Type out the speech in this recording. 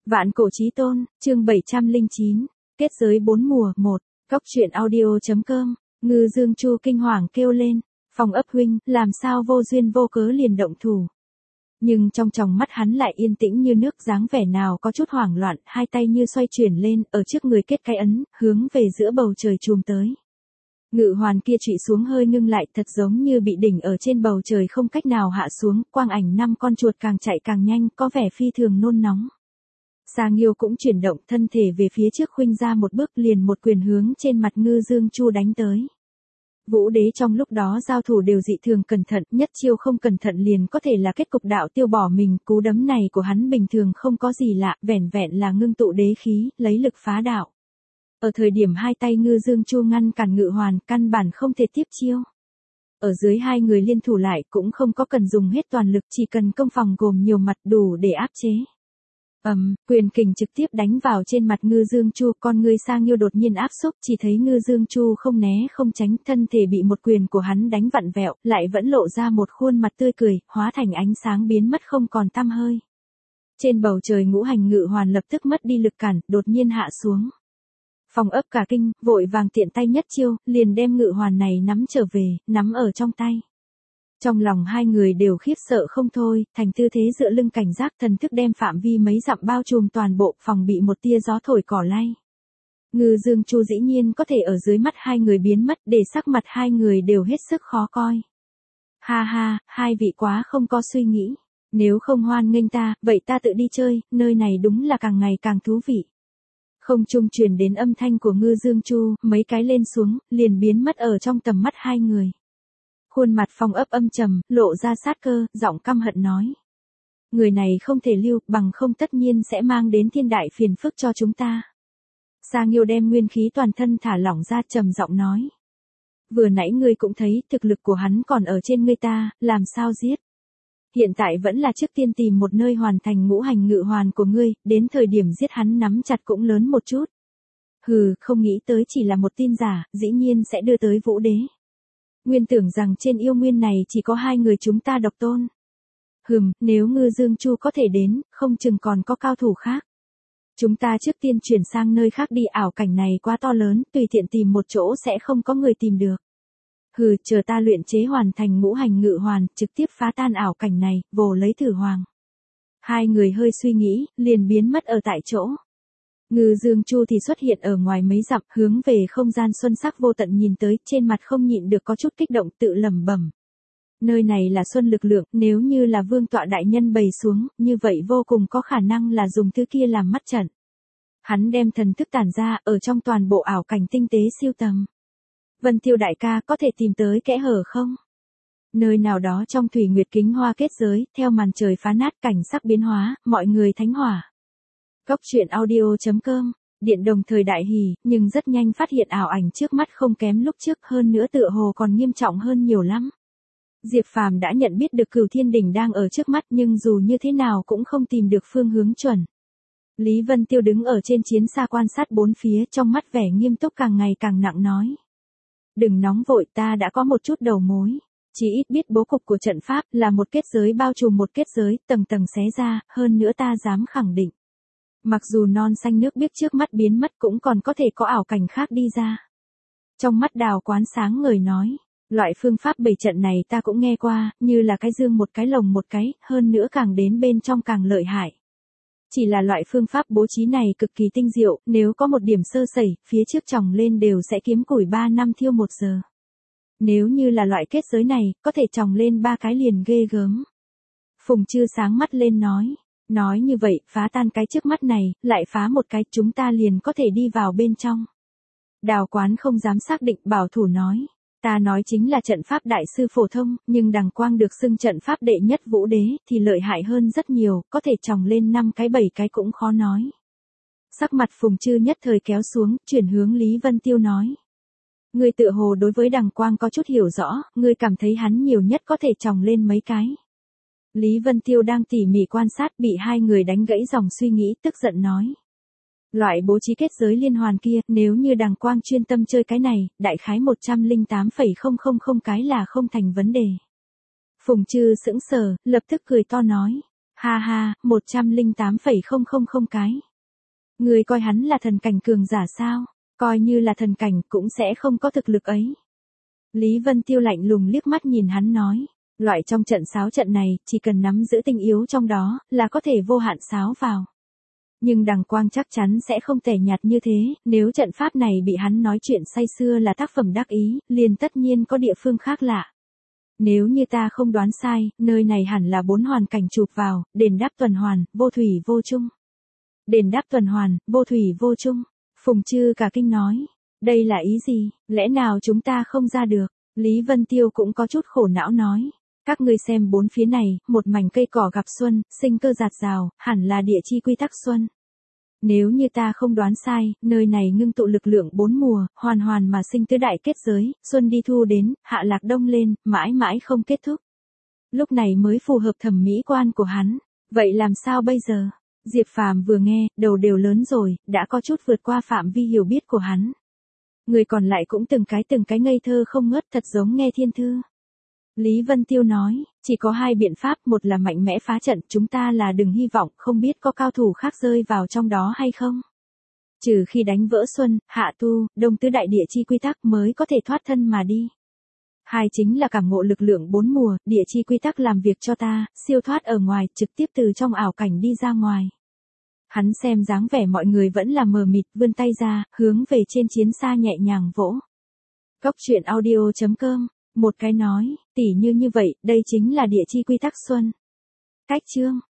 Vạn cổ chí tôn, chương 709, kết giới 4 mùa 1, góc truyện audio.com, Ngư Dương Chu kinh hoàng kêu lên, Phong ấp huynh, làm sao vô duyên vô cớ liền động thủ. Nhưng trong tròng mắt hắn lại yên tĩnh như nước, dáng vẻ nào có chút hoảng loạn, hai tay như xoay chuyển lên, ở trước người kết cái ấn, hướng về giữa bầu trời chùm tới. Ngự hoàn kia trụy xuống hơi ngưng lại, thật giống như bị đỉnh ở trên bầu trời không cách nào hạ xuống, quang ảnh 5 con chuột càng chạy càng nhanh, có vẻ phi thường nôn nóng. Sa Nghiêu cũng chuyển động thân thể về phía trước, khuynh ra một bước, liền một quyền hướng trên mặt Ngư Dương Chu đánh tới. Vũ đế trong lúc đó giao thủ đều dị thường cẩn thận, nhất chiêu không cẩn thận liền có thể là kết cục đạo tiêu bỏ mình, cú đấm này của hắn bình thường không có gì lạ, vẻn vẹn là ngưng tụ đế khí, lấy lực phá đạo. Ở thời điểm hai tay Ngư Dương Chu ngăn cản Ngự Hoàn, căn bản không thể tiếp chiêu. Ở dưới hai người liên thủ lại cũng không có cần dùng hết toàn lực, chỉ cần công phòng gồm nhiều mặt đủ để áp chế. Quyền kình trực tiếp đánh vào trên mặt Ngư Dương Chu, con ngươi Sa Nghiêu đột nhiên áp xúc, chỉ thấy Ngư Dương Chu không né không tránh, thân thể bị một quyền của hắn đánh vặn vẹo, lại vẫn lộ ra một khuôn mặt tươi cười, hóa thành ánh sáng biến mất không còn tăm hơi. Trên bầu trời ngũ hành Ngự Hoàn lập tức mất đi lực cản, đột nhiên hạ xuống. Phong ấp cả kinh, vội vàng tiện tay nhất chiêu, liền đem Ngự Hoàn này nắm trở về, nắm ở trong tay. Trong lòng hai người đều khiếp sợ không thôi, thành tư thế dựa lưng cảnh giác, thần thức đem phạm vi mấy dặm bao trùm toàn bộ, phòng bị một tia gió thổi cỏ lay. Ngư Dương Chu dĩ nhiên có thể ở dưới mắt hai người biến mất, để sắc mặt hai người đều hết sức khó coi. Ha ha, hai vị quá không có suy nghĩ. Nếu không hoan nghênh ta, vậy ta tự đi chơi, nơi này đúng là càng ngày càng thú vị. Không trung truyền đến âm thanh của Ngư Dương Chu, mấy cái lên xuống, liền biến mất ở trong tầm mắt hai người. Khuôn mặt Phong ấp âm trầm, lộ ra sát cơ, giọng căm hận nói. Người này không thể lưu, bằng không tất nhiên sẽ mang đến thiên đại phiền phức cho chúng ta. Sa Nghiêu đem nguyên khí toàn thân thả lỏng ra, trầm giọng nói. Vừa nãy ngươi cũng thấy, thực lực của hắn còn ở trên ngươi ta, làm sao giết. Hiện tại vẫn là trước tiên tìm một nơi hoàn thành ngũ hành Ngự Hoàn của ngươi, đến thời điểm giết hắn nắm chặt cũng lớn một chút. Hừ, không nghĩ tới chỉ là một tin giả, dĩ nhiên sẽ đưa tới Vũ đế. Nguyên tưởng rằng trên yêu nguyên này chỉ có hai người chúng ta độc tôn. Nếu Ngư Dương Chu có thể đến, không chừng còn có cao thủ khác. Chúng ta trước tiên chuyển sang nơi khác đi, ảo cảnh này quá to lớn, tùy tiện tìm một chỗ sẽ không có người tìm được. Chờ ta luyện chế hoàn thành ngũ hành Ngự Hoàn, trực tiếp phá tan ảo cảnh này, vồ lấy Thử Hoàng. Hai người hơi suy nghĩ, liền biến mất ở tại chỗ. Ngư Dương Chu thì xuất hiện ở ngoài mấy dặm, hướng về không gian xuân sắc vô tận nhìn tới, trên mặt không nhịn được có chút kích động, tự lẩm bẩm. Nơi này là xuân lực lượng, nếu như là vương tọa đại nhân bày xuống, như vậy vô cùng có khả năng là dùng thứ kia làm mắt trận. Hắn đem thần thức tản ra, ở trong toàn bộ ảo cảnh tinh tế siêu tầm. Vân Tiêu đại ca, có thể tìm tới kẽ hở không? Nơi nào đó trong thủy nguyệt kính hoa kết giới, theo màn trời phá nát, cảnh sắc biến hóa, mọi người thánh hỏa. Góc truyện audio.com, điện đồng thời đại hỉ, nhưng rất nhanh phát hiện ảo ảnh trước mắt không kém lúc trước, hơn nữa tựa hồ còn nghiêm trọng hơn nhiều lắm. Diệp Phàm đã nhận biết được Cửu Thiên Đỉnh đang ở trước mắt, nhưng dù như thế nào cũng không tìm được phương hướng chuẩn. Lý Vân Tiêu đứng ở trên chiến xa quan sát bốn phía, trong mắt vẻ nghiêm túc càng ngày càng nặng nói. Đừng nóng vội, ta đã có một chút đầu mối. Chỉ ít biết bố cục của trận pháp là một kết giới bao trùm một kết giới, tầng tầng xé ra, hơn nữa ta dám khẳng định. Mặc dù non xanh nước biếc trước mắt biến mất cũng còn có thể có ảo cảnh khác đi ra. Trong mắt Đào Quán sáng ngời nói, loại phương pháp bày trận này ta cũng nghe qua, như là cái dương một cái lồng một cái, hơn nữa càng đến bên trong càng lợi hại. Chỉ là loại phương pháp bố trí này cực kỳ tinh diệu, nếu có một điểm sơ sẩy, phía trước chồng lên đều sẽ kiếm củi 3 năm thiêu 1 giờ. Nếu như là loại kết giới này, có thể chồng lên 3 cái liền ghê gớm. Phùng Chư sáng mắt lên nói như vậy, phá tan cái trước mắt này, lại phá một cái, chúng ta liền có thể đi vào bên trong. Đào Quán không dám xác định, bảo thủ nói. Ta nói chính là trận pháp đại sư phổ thông, nhưng Đằng Quang được xưng trận pháp đệ nhất Vũ đế, thì lợi hại hơn rất nhiều, có thể chồng lên 5 cái 7 cái cũng khó nói. Sắc mặt Phùng Chư nhất thời kéo xuống, chuyển hướng Lý Vân Tiêu nói. Ngươi tựa hồ đối với Đằng Quang có chút hiểu rõ, ngươi cảm thấy hắn nhiều nhất có thể chồng lên mấy cái. Lý Vân Tiêu đang tỉ mỉ quan sát, bị hai người đánh gãy dòng suy nghĩ, tức giận nói. Loại bố trí kết giới liên hoàn kia, nếu như Đằng Quang chuyên tâm chơi cái này, đại khái 108,000 cái là không thành vấn đề. Phùng Chư sững sờ, lập tức cười to nói. Ha ha, 108,000 cái. Người coi hắn là thần cảnh cường giả sao? Coi như là thần cảnh cũng sẽ không có thực lực ấy. Lý Vân Tiêu lạnh lùng liếc mắt nhìn hắn nói. Loại trong trận sáo trận này, chỉ cần nắm giữ tinh yếu trong đó, là có thể vô hạn sáo vào. Nhưng đằng quang chắc chắn sẽ không tẻ nhạt như thế, nếu trận pháp này bị hắn nói chuyện say sưa là tác phẩm đắc ý, liền tất nhiên có địa phương khác lạ. Nếu như ta không đoán sai, nơi này hẳn là 4 hoàn cảnh chụp vào, đền đáp tuần hoàn, vô thủy vô chung. Đền đáp tuần hoàn, vô thủy vô chung. Phùng Trư cả kinh nói. Đây là ý gì, lẽ nào chúng ta không ra được? Lý Vân Tiêu cũng có chút khổ não nói. Các ngươi xem bốn phía này, một mảnh cây cỏ gặp xuân, sinh cơ rạt rào, hẳn là địa chi quy tắc xuân. Nếu như ta không đoán sai, nơi này ngưng tụ lực lượng 4 mùa, hoàn hoàn mà sinh tứ đại kết giới, xuân đi thu đến, hạ lạc đông lên, mãi mãi không kết thúc. Lúc này mới phù hợp thẩm mỹ quan của hắn. Vậy làm sao bây giờ? Diệp Phàm vừa nghe, đầu đều lớn rồi, đã có chút vượt qua phạm vi hiểu biết của hắn. Người còn lại cũng từng cái ngây thơ không ngớt, thật giống nghe thiên thư. Lý Vân Tiêu nói, chỉ có 2 biện pháp, một là mạnh mẽ phá trận, chúng ta là đừng hy vọng, không biết có cao thủ khác rơi vào trong đó hay không. Trừ khi đánh vỡ xuân, hạ tu, đông tứ đại địa chi quy tắc mới có thể thoát thân mà đi. 2 chính là cảm ngộ lực lượng 4 mùa, địa chi quy tắc làm việc cho ta, siêu thoát ở ngoài, trực tiếp từ trong ảo cảnh đi ra ngoài. Hắn xem dáng vẻ mọi người vẫn là mờ mịt, vươn tay ra, hướng về trên chiến xa nhẹ nhàng vỗ. Cốc truyện audio.com, một cái nói, tỉ như vậy, đây chính là địa chi quy tắc xuân. Cách chương